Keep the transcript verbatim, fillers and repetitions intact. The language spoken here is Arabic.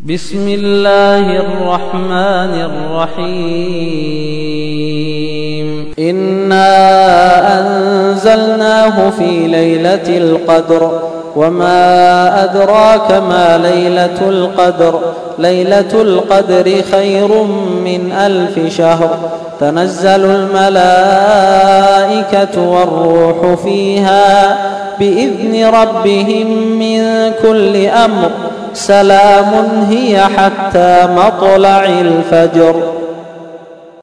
بسم الله الرحمن الرحيم إنا أنزلناه في ليلة القدر وما أدراك ما ليلة القدر ليلة القدر خير من ألف شهر تنزل الملائكة والروح فيها بإذن ربهم من كل أمر سلام هي حتى مطلع الفجر.